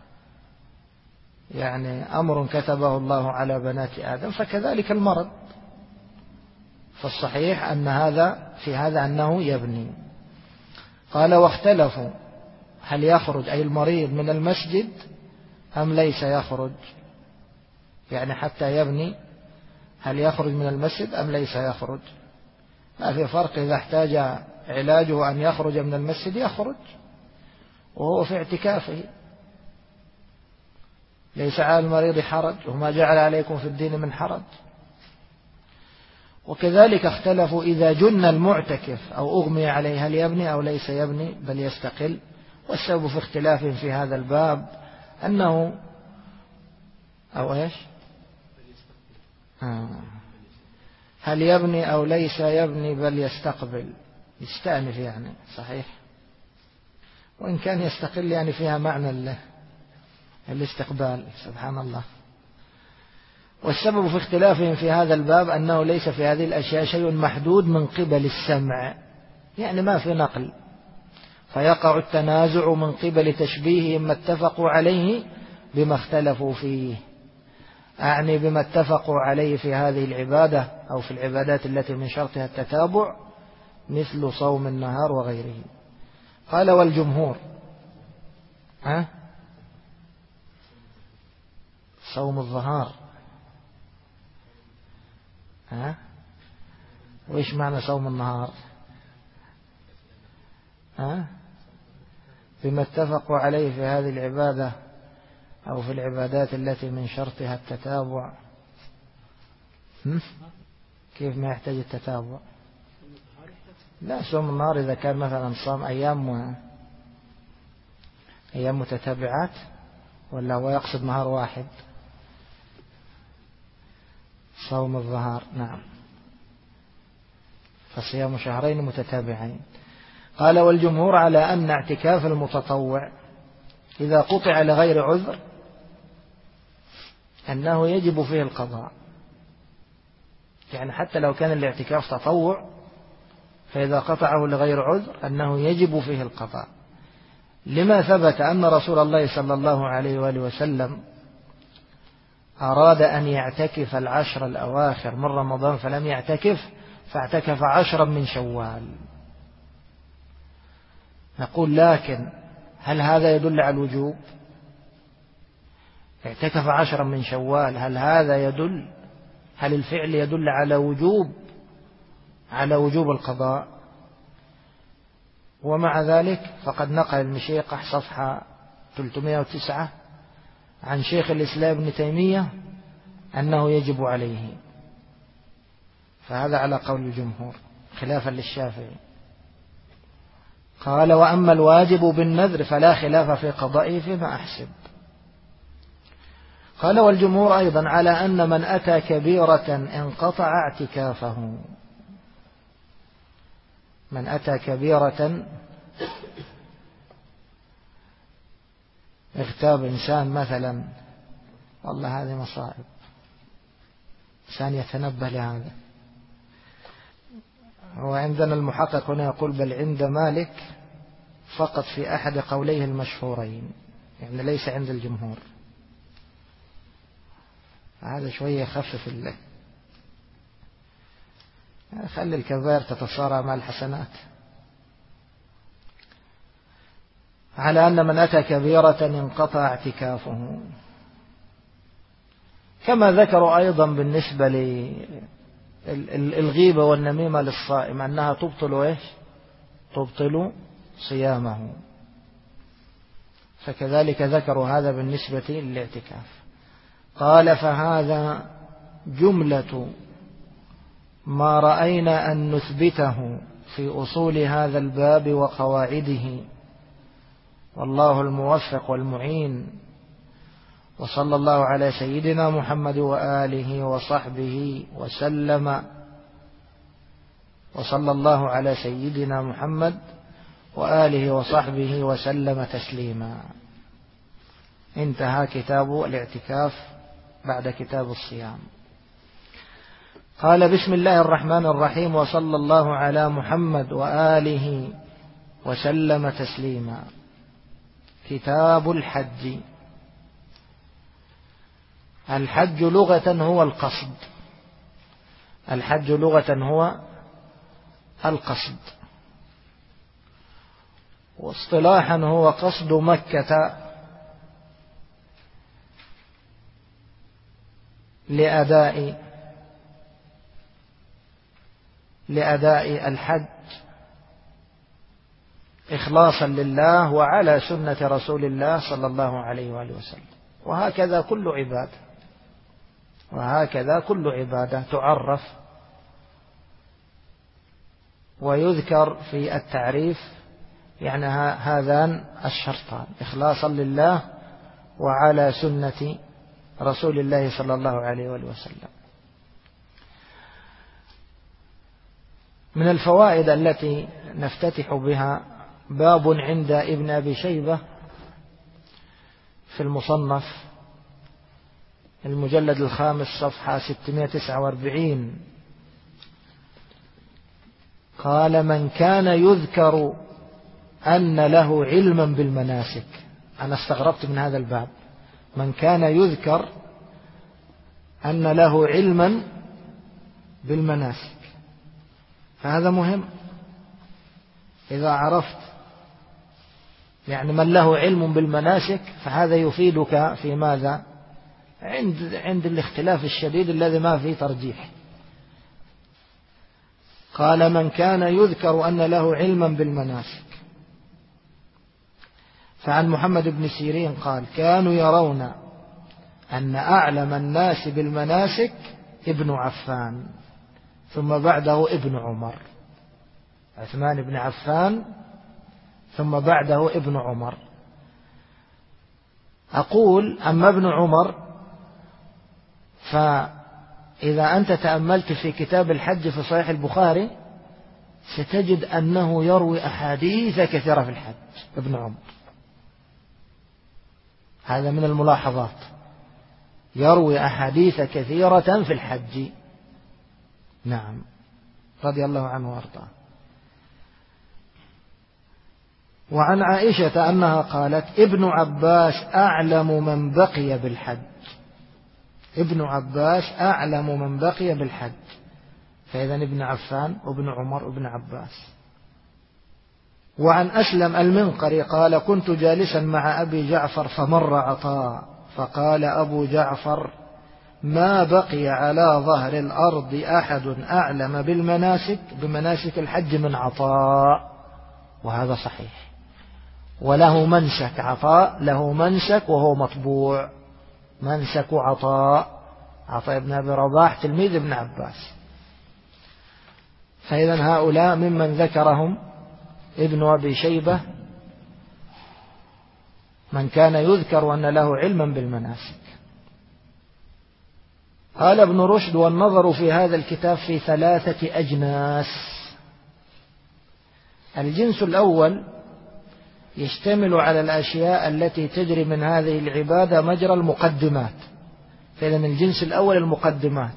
يعني أمر كتبه الله على بنات آدم، فكذلك المرض، فالصحيح أن هذا أنه يبني. قال واختلفوا هل يخرج أي المريض من المسجد أم ليس يخرج، يعني حتى يبني هل يخرج من المسجد أم ليس يخرج؟ ما في فرق، إذا احتاج علاجه أن يخرج من المسجد يخرج وهو في اعتكافه، ليس على المريض حرج، وما جعل عليكم في الدين من حرج. وكذلك اختلفوا إذا جن المعتكف أو أغمي عليه هل يبني أو ليس يبني بل يستقل. والسبب في اختلاف في هذا الباب أنه أو إيش هل يبني أو ليس يبني بل يستقبل، يستأنف يعني صحيح، وإن كان يستقل يعني فيها معنى الاستقبال، سبحان الله. والسبب في اختلافهم في هذا الباب أنه ليس في هذه الأشياء شيء محدود من قبل السمع، يعني ما في نقل، فيقع التنازع من قبل تشبيههم ما اتفقوا عليه بما اختلفوا فيه، أعني بما اتفقوا عليه في هذه العبادة أو في العبادات التي من شرطها التتابع مثل صوم النهار وغيره. قال والجمهور صوم الظهار وإيش معنى صوم النهار؟ بما اتفقوا عليه في هذه العبادة أو في العبادات التي من شرطها التتابع. كيف ما يحتاج التتابع؟ لا، صوم النهار إذا كان مثلا صام أيام متتابعات، ولا هو يقصد نهار واحد؟ صوم الظهار نعم، فصيام شهرين متتابعين. قال والجمهور على أن اعتكاف المتطوع إذا قطع لغير عذر أنه يجب فيه القضاء، يعني حتى لو كان الاعتكاف تطوع فإذا قطعه لغير عذر أنه يجب فيه القضاء، لما ثبت أن رسول الله صلى الله عليه وآله وسلم أراد أن يعتكف 10 الأواخر من رمضان فلم يعتكف، فاعتكف 10 من شوال. نقول لكن هل هذا يدل على الوجوب؟ اعتكف 10 من شوال، هل الفعل يدل على وجوب القضاء؟ ومع ذلك فقد نقل المشيقة صفحة 309 عن شيخ الإسلام ابن تيمية أنه يجب عليه، فهذا على قول الجمهور خلافا للشافعي. قال وأما الواجب بالنذر فلا خلاف في قضائه فيما أحسب. قال والجمهور أيضا على أن من أتى كبيرة انقطع اعتكافه، من أتى كبيرة اغتاب إنسان مثلا، والله هذه مصائب، إنسان يتنبه لهذا. وعندنا المحقق هنا يقول بل عند مالك فقط في أحد قوليه المشهورين، يعني ليس عند الجمهور. هذا شوية يخفف الله، خلي الكبائر تتصارع مع الحسنات. على أن من أتى كبيرة انقطع اعتكافه. كما ذكروا أيضا بالنسبة للغيبة والنميمة للصائم أنها تبطل إيش؟ تبطل صيامه. فكذلك ذكروا هذا بالنسبة للاعتكاف. قال فهذا جملة ما رأينا أن نثبته في أصول هذا الباب وقواعده، والله الموفق والمعين. وصلى الله على سيدنا محمد وآله وصحبه وسلم. وصلى الله على سيدنا محمد وآله وصحبه وسلم تسليما. انتهى كتاب الاعتكاف بعد كتاب الصيام. قال بسم الله الرحمن الرحيم، وصلى الله على محمد وآله وسلم تسليما. كتاب الحج. الحج لغة هو القصد، الحج لغة هو القصد، واصطلاحا هو قصد مكة لأداء الحج إخلاصا لله وعلى سنة رسول الله صلى الله عليه وآله وسلم. وهكذا كل عبادة، وهكذا كل عبادة تعرف ويذكر في التعريف يعني هذان الشرطان: إخلاصا لله وعلى سنة رسول الله صلى الله عليه وآله وسلم. من الفوائد التي نفتتح بها باب عند ابن أبي شيبة في المصنف المجلد 5 صفحة 649. قال من كان يذكر أن له علما بالمناسك. أنا استغربت من هذا الباب، من كان يذكر أن له علما بالمناسك، فهذا مهم. إذا عرفت يعني من له علم بالمناسك فهذا يفيدك في ماذا؟ عند الاختلاف الشديد الذي ما فيه ترجيح. قال من كان يذكر أن له علما بالمناسك. فعن محمد بن سيرين قال كانوا يرون أن أعلم الناس بالمناسك ابن عفان ثم بعده ابن عمر، عثمان بن عفان ثم بعده ابن عمر. أقول أما ابن عمر فإذا أنت تأملت في كتاب الحج في صحيح البخاري ستجد أنه يروي أحاديث كثيرة في الحج. ابن عمر هذا من الملاحظات، يروي أحاديث كثيرة في الحج. نعم، رضي الله عنه وارضاه. وعن عائشة أنها قالت ابن عباس أعلم من بقي بالحج. ابن عباس أعلم من بقي بالحج، فإذا ابن عفان وابن عمر وابن عباس. وعن أسلم المنقري قال كنت جالسا مع أبي جعفر فمر عطاء فقال أبو جعفر ما بقي على ظهر الأرض أحد أعلم بمناسك الحج من عطاء. وهذا صحيح، وله منسك. عطاء له منسك وهو مطبوع، منسك عطاء بن أبي رباح تلميذ ابن عباس. فإذا هؤلاء ممن ذكرهم ابن أبي شيبة من كان يذكر أن له علما بالمناسك. قال ابن رشد والنظر في هذا الكتاب في 3 أجناس. الجنس الأول يشتمل على الأشياء التي تجري من هذه العبادة مجرى المقدمات. فإذا الجنس الأول المقدمات،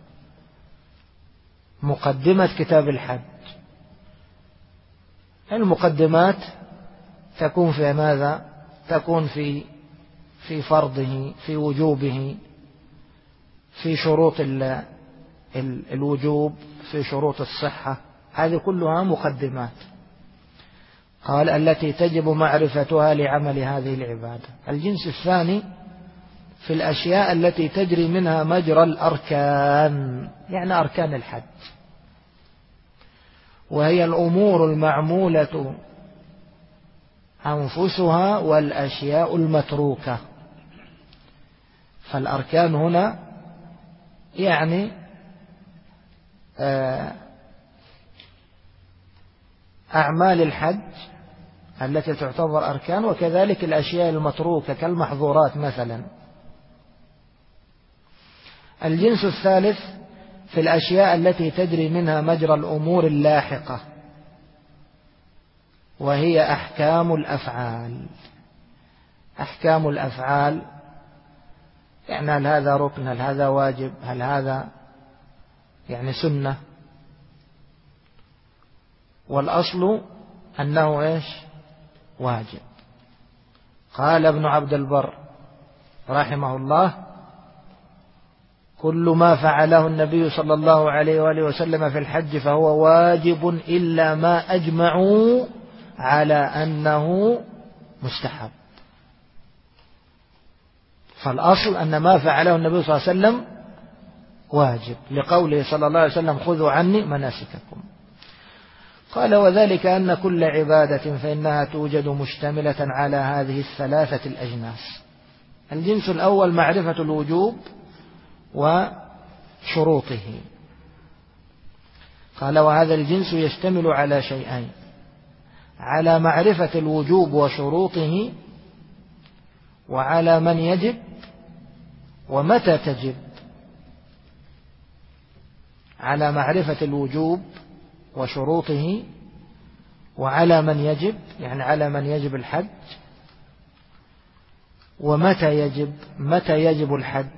مقدمة كتاب الحج. المقدمات تكون في ماذا؟ تكون في فرضه، في وجوبه، في شروط الوجوب، في شروط الصحة، هذه كلها مقدمات. قال التي تجب معرفتها لعمل هذه العبادة. الجنس الثاني في الأشياء التي تجري منها مجرى الأركان، يعني أركان الحج، وهي الأمور المعمولة أنفسها والأشياء المتروكة. فالأركان هنا يعني أعمال الحج التي تعتبر أركان، وكذلك الأشياء المتروكة كالمحظورات مثلا. الجنس الثالث في الأشياء التي تجري منها مجرى الأمور اللاحقة، وهي أحكام الأفعال. أحكام الأفعال يعني هل هذا ركن، هل هذا واجب، هل هذا يعني سنة. والأصل أنه إيش؟ واجب. قال ابن عبد البر رحمه الله: كل ما فعله النبي صلى الله عليه وآله وسلم في الحج فهو واجب إلا ما أجمعوا على أنه مستحب. فالأصل أن ما فعله النبي صلى الله عليه وسلم واجب، لقوله صلى الله عليه وسلم: خذوا عني مناسككم. قال: وذلك أن كل عبادة فإنها توجد مشتملة على هذه الثلاثة الأجناس. الجنس الأول معرفة الوجوب وشروطه. قال: وهذا الجنس يشتمل على شيئين: على معرفة الوجوب وشروطه، وعلى من يجب ومتى تجب. على معرفة الوجوب وشروطه، وعلى من يجب يعني على من يجب الحج، ومتى يجب، متى يجب الحج.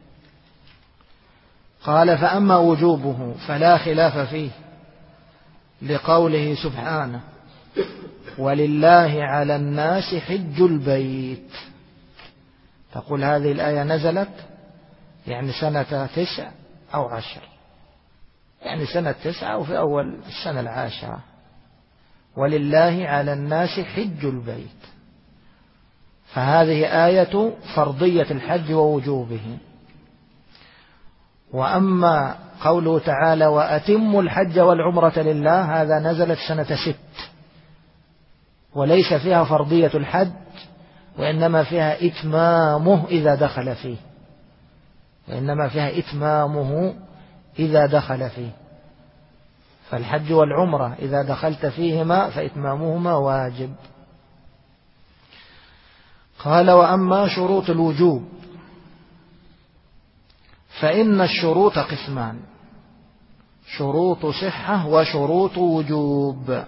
قال: فأما وجوبه فلا خلاف فيه، لقوله سبحانه: ولله على الناس حج البيت. تقول هذه الآية نزلت يعني سنة 9 أو 10، يعني سنة 9 وفي أول السنة 10. ولله على الناس حج البيت، فهذه آية فرضية الحج ووجوبه. وأما قوله تعالى: وأتموا الحج والعمرة لله، هذا نزلت سنة 6، وليس فيها فرضية الحج، وإنما فيها إتمامه إذا دخل فيه، وإنما فيها إتمامه إذا دخل فيه. فالحج والعمرة إذا دخلت فيهما فإتمامهما واجب. قال: وأما شروط الوجوب فإن الشروط قسمان: شروط صحة وشروط وجوب.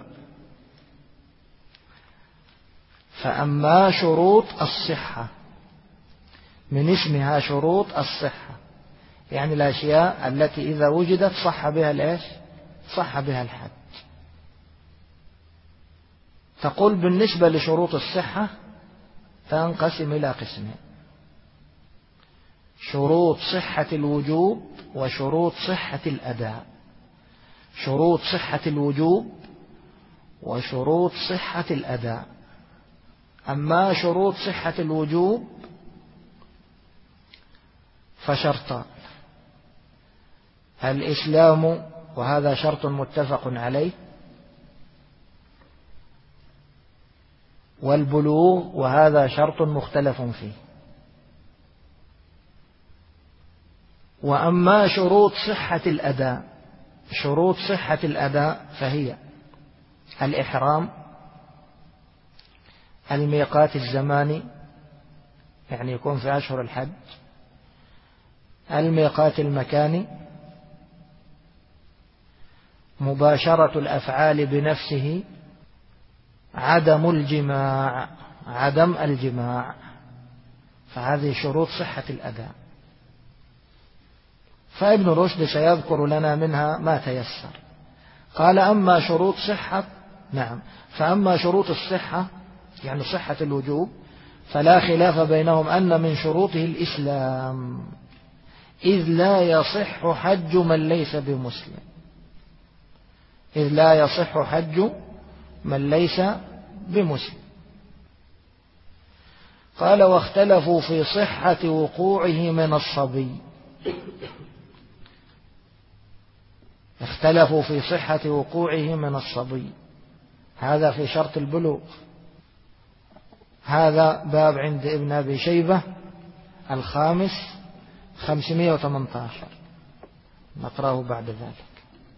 فأما شروط الصحة من اسمها شروط الصحة، يعني الأشياء التي إذا وجدت صح بها الإيش؟ صح بها الحج. تقول بالنسبة لشروط الصحة تنقسم إلى قسمين: شروط صحة الوجوب وشروط صحة الأداء. شروط صحة الوجوب وشروط صحة الأداء. أما شروط صحة الوجوب فشرطان: الإسلام، وهذا شرط متفق عليه، والبلوغ، وهذا شرط مختلف فيه. وأما شروط صحة الأداء، شروط صحة الأداء فهي الإحرام، الميقات الزماني يعني يكون في أشهر الحج، الميقات المكاني، مباشرة الأفعال بنفسه عدم الجماع، عدم الجماع، فهذه شروط صحة الأداء. فابن رشد سيذكر لنا منها ما تيسر. قال أما شروط صحة، نعم، فأما شروط الصحة يعني صحة الوجوب فلا خلاف بينهم أن من شروطه الإسلام، إذ لا يصح حج من ليس بمسلم، إذ لا يصح حج من ليس بمسلم. قال واختلفوا في صحة وقوعه من الصبي، اختلفوا في صحة وقوعه من الصبي، هذا في شرط البلوغ. هذا باب عند ابن أبي شيبة الخامس 518، نقرأه بعد ذلك.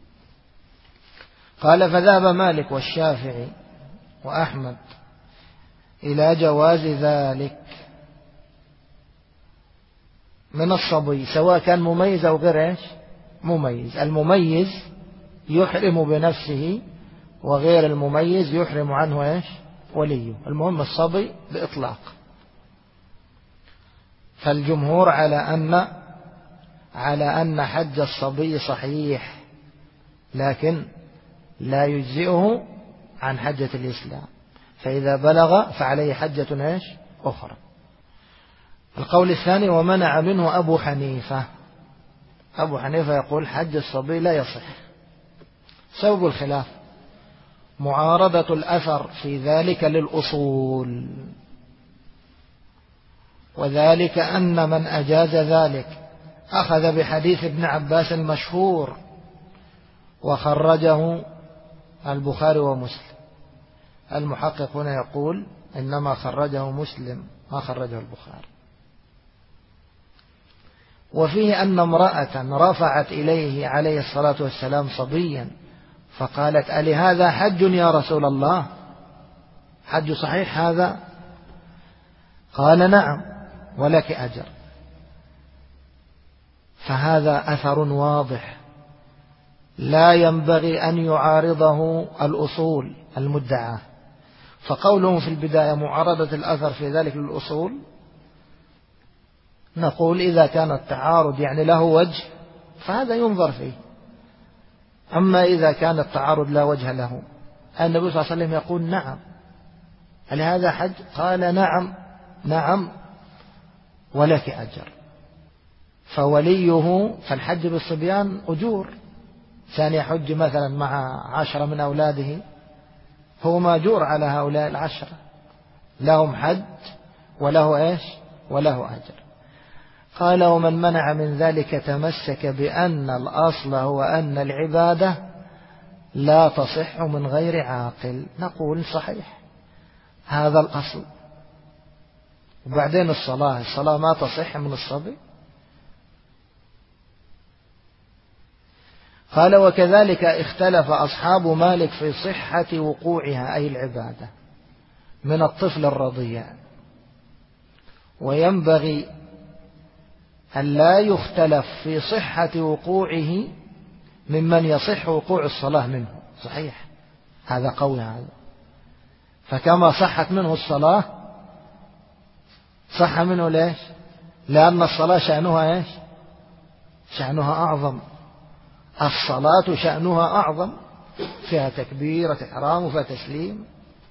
قال فذهب مالك والشافعي وأحمد إلى جواز ذلك من الصبي، سواء كان مميز أو غير مميز. المميز يحرم بنفسه، وغير المميز يحرم عنه وليه. المهم الصبي بإطلاق. فالجمهور على أن حج الصبي صحيح، لكن لا يجزئه عن حجة الإسلام، فإذا بلغ فعليه حجة أخرى. القول الثاني ومنع منه أبو حنيفة. أبو حنيفة يقول حج الصبي لا يصح. سبب الخلاف معارضة الأثر في ذلك للأصول، وذلك أن من أجاز ذلك أخذ بحديث ابن عباس المشهور وخرجه البخاري ومسلم. المحقق هنا يقول إنما خرجه مسلم ما خرجه البخاري. وفيه أن امرأة رفعت إليه عليه الصلاة والسلام صبيا فقالت ألي هذا حج يا رسول الله؟ حج صحيح هذا؟ قال نعم ولك أجر. فهذا أثر واضح لا ينبغي أن يعارضه الأصول المدعاة. فقولهم في البداية معارضة الأثر في ذلك للأصول، نقول إذا كان التعارض يعني له وجه فهذا ينظر فيه. أما إذا كان التعارض لا وجه له، النبي صلى الله عليه وسلم يقول نعم هل هذا حج؟ قال نعم نعم ولك أجر. فوليه فالحج بالصبيان أجور. ثاني يحج مثلا مع 10 من أولاده هو ماجور على هؤلاء 10، لهم حج وله وله أجر. قال ومن منع من ذلك تمسك بأن الأصل هو أن العبادة لا تصح من غير عاقل. نقول صحيح هذا الأصل. وبعدين الصلاة ما تصح من الصبي. قال وكذلك اختلف أصحاب مالك في صحة وقوعها أي العبادة من الطفل الرضيع، وينبغي أن لا يختلف في صحة وقوعه ممن يصح وقوع الصلاة منه. صحيح هذا قوي هذا. فكما صحت منه الصلاة صح منه ليش؟ لأن الصلاة شأنها شأنها أعظم. الصلاة شأنها أعظم، فيها تكبيرة إحرام وفيها تسليم.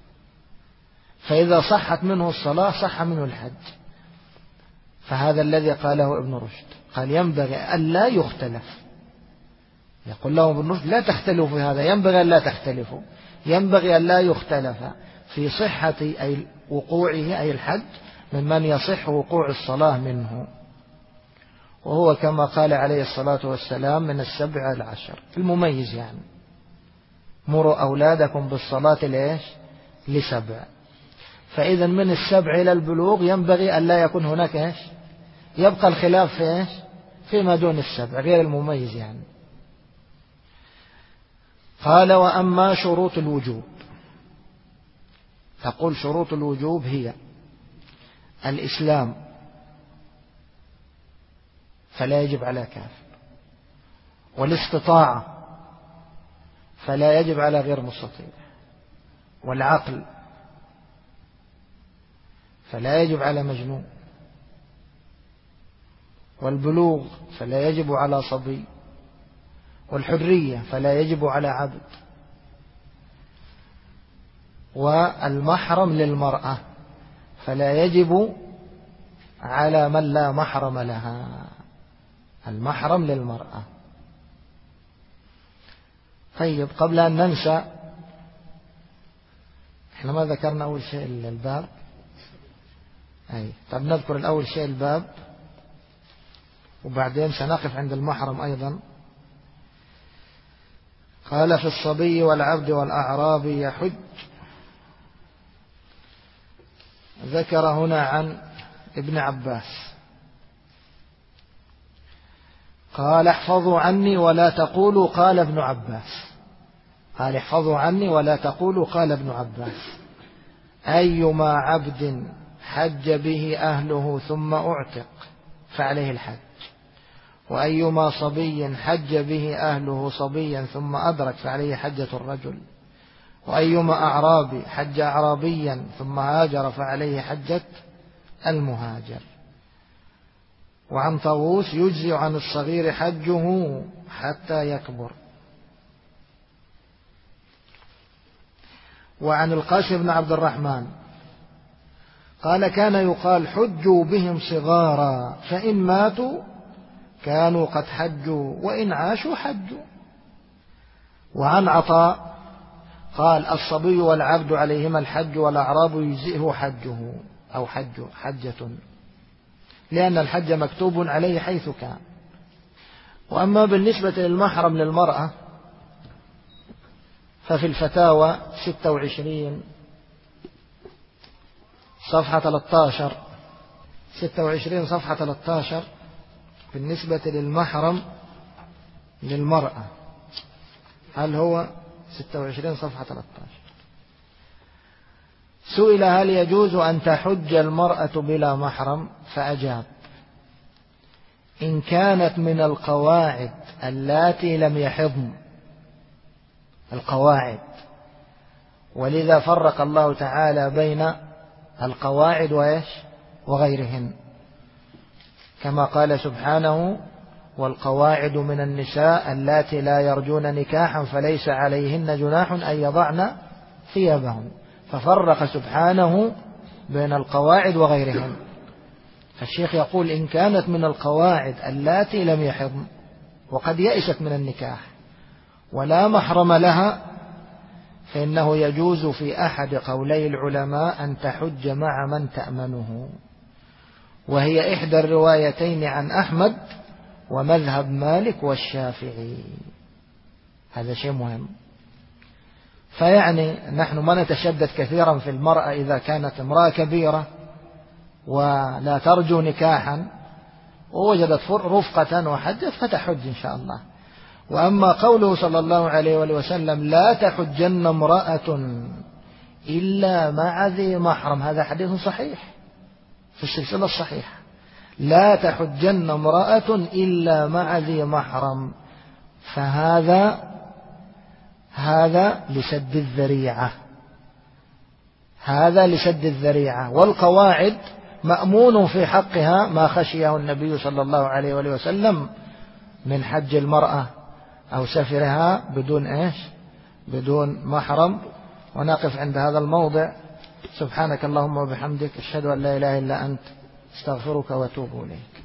فإذا صحت منه الصلاة صح منه الحج. فهذا الذي قاله ابن رشد، قال ينبغي أن لا يختلف. يقول لهم ابن رشد لا تختلفوا في هذا، ينبغي أن لا تختلفوا، ينبغي أن لا يختلف في صحة أي وقوعه أي الحج ممن يصح وقوع الصلاة منه، وهو كما قال عليه الصلاة والسلام من 7 إلى 10 المميز. يعني مروا أولادكم بالصلاة ل7. فإذا من 7 إلى البلوغ ينبغي أن لا يكون هناك يبقى الخلاف فيما دون 7 غير المميز يعني. قال وأما شروط الوجوب، تقول شروط الوجوب هي الإسلام فلا يجب على كافر، والاستطاعة فلا يجب على غير مستطيع، والعقل فلا يجب على مجنون، والبلوغ فلا يجب على صبي، والحرية فلا يجب على عبد، والمحرم للمرأة فلا يجب على من لا محرم لها. المحرم للمرأة. طيب، قبل أن ننسى، احنا ما ذكرنا أول شيء الباب. طب نذكر الأول شيء الباب، وبعدين سنقف عند المحرم أيضا. قال: في الصبي والعبد والأعراب يحج. ذكر هنا عن ابن عباس قال: احفظوا عني ولا تقولوا قال ابن عباس. قال: احفظوا عني ولا تقولوا قال ابن عباس. أيما عبد حج به أهله ثم أعتق فعليه الحج، وأيما صبي حج به أهله صبيا ثم أدرك فعليه حجة الرجل، وأيما أعرابي حج أعرابيا ثم هاجر فعليه حجة المهاجر. وعن طاووس: يجزي عن الصغير حجه حتى يكبر. وعن القاسم بن عبد الرحمن قال: كان يقال: حجوا بهم صغارا فإن ماتوا كانوا قد حجوا وإن عاشوا حجوا. وعن عطاء قال: الصبي والعبد عليهما الحج، والأعراب يجزئه حجه أو حجة، لأن الحج مكتوب عليه حيث كان. وأما بالنسبة للمحرم للمرأة ففي الفتاوى 26 صفحة 13، 26 صفحة 13 بالنسبة للمحرم للمرأة. هل هو 26 صفحة 13؟ سئل: هل يجوز أن تحج المرأة بلا محرم؟ فأجاب: إن كانت من القواعد اللاتي لم يحضن. القواعد، ولذا فرق الله تعالى بين القواعد وغيرهن، كما قال سبحانه: والقواعد من النساء اللاتي لا يرجون نكاحا فليس عليهن جناح أن يضعن ثيابهن، ففرق سبحانه بين القواعد وغيرهن. فالشيخ يقول: إن كانت من القواعد اللاتي لم يحضن وقد يئست من النكاح ولا محرم لها، فإنه يجوز في أحد قولي العلماء أن تحج مع من تأمنه، وهي إحدى الروايتين عن أحمد ومذهب مالك والشافعي. هذا شيء مهم. فيعني نحن ما نتشدد كثيرا في المرأة إذا كانت امرأة كبيرة ولا ترجو نكاحا ووجدت رفقة وحجت فتحج إن شاء الله. وأما قوله صلى الله عليه وسلم: لا تحجن امرأة إلا مع ذي محرم، هذا حديث صحيح في السلسلة الصحيحة. لا تحجن امرأة إلا مع ذي محرم، فهذا لسد الذريعة، هذا لسد الذريعة. والقواعد مأمون في حقها ما خشيه النبي صلى الله عليه وسلم من حج المرأة أو سفرها بدون محرم. ونقف عند هذا الموضع. سبحانك اللهم وبحمدك، أشهد أن لا إله إلا أنت، استغفرك واتوب إليك.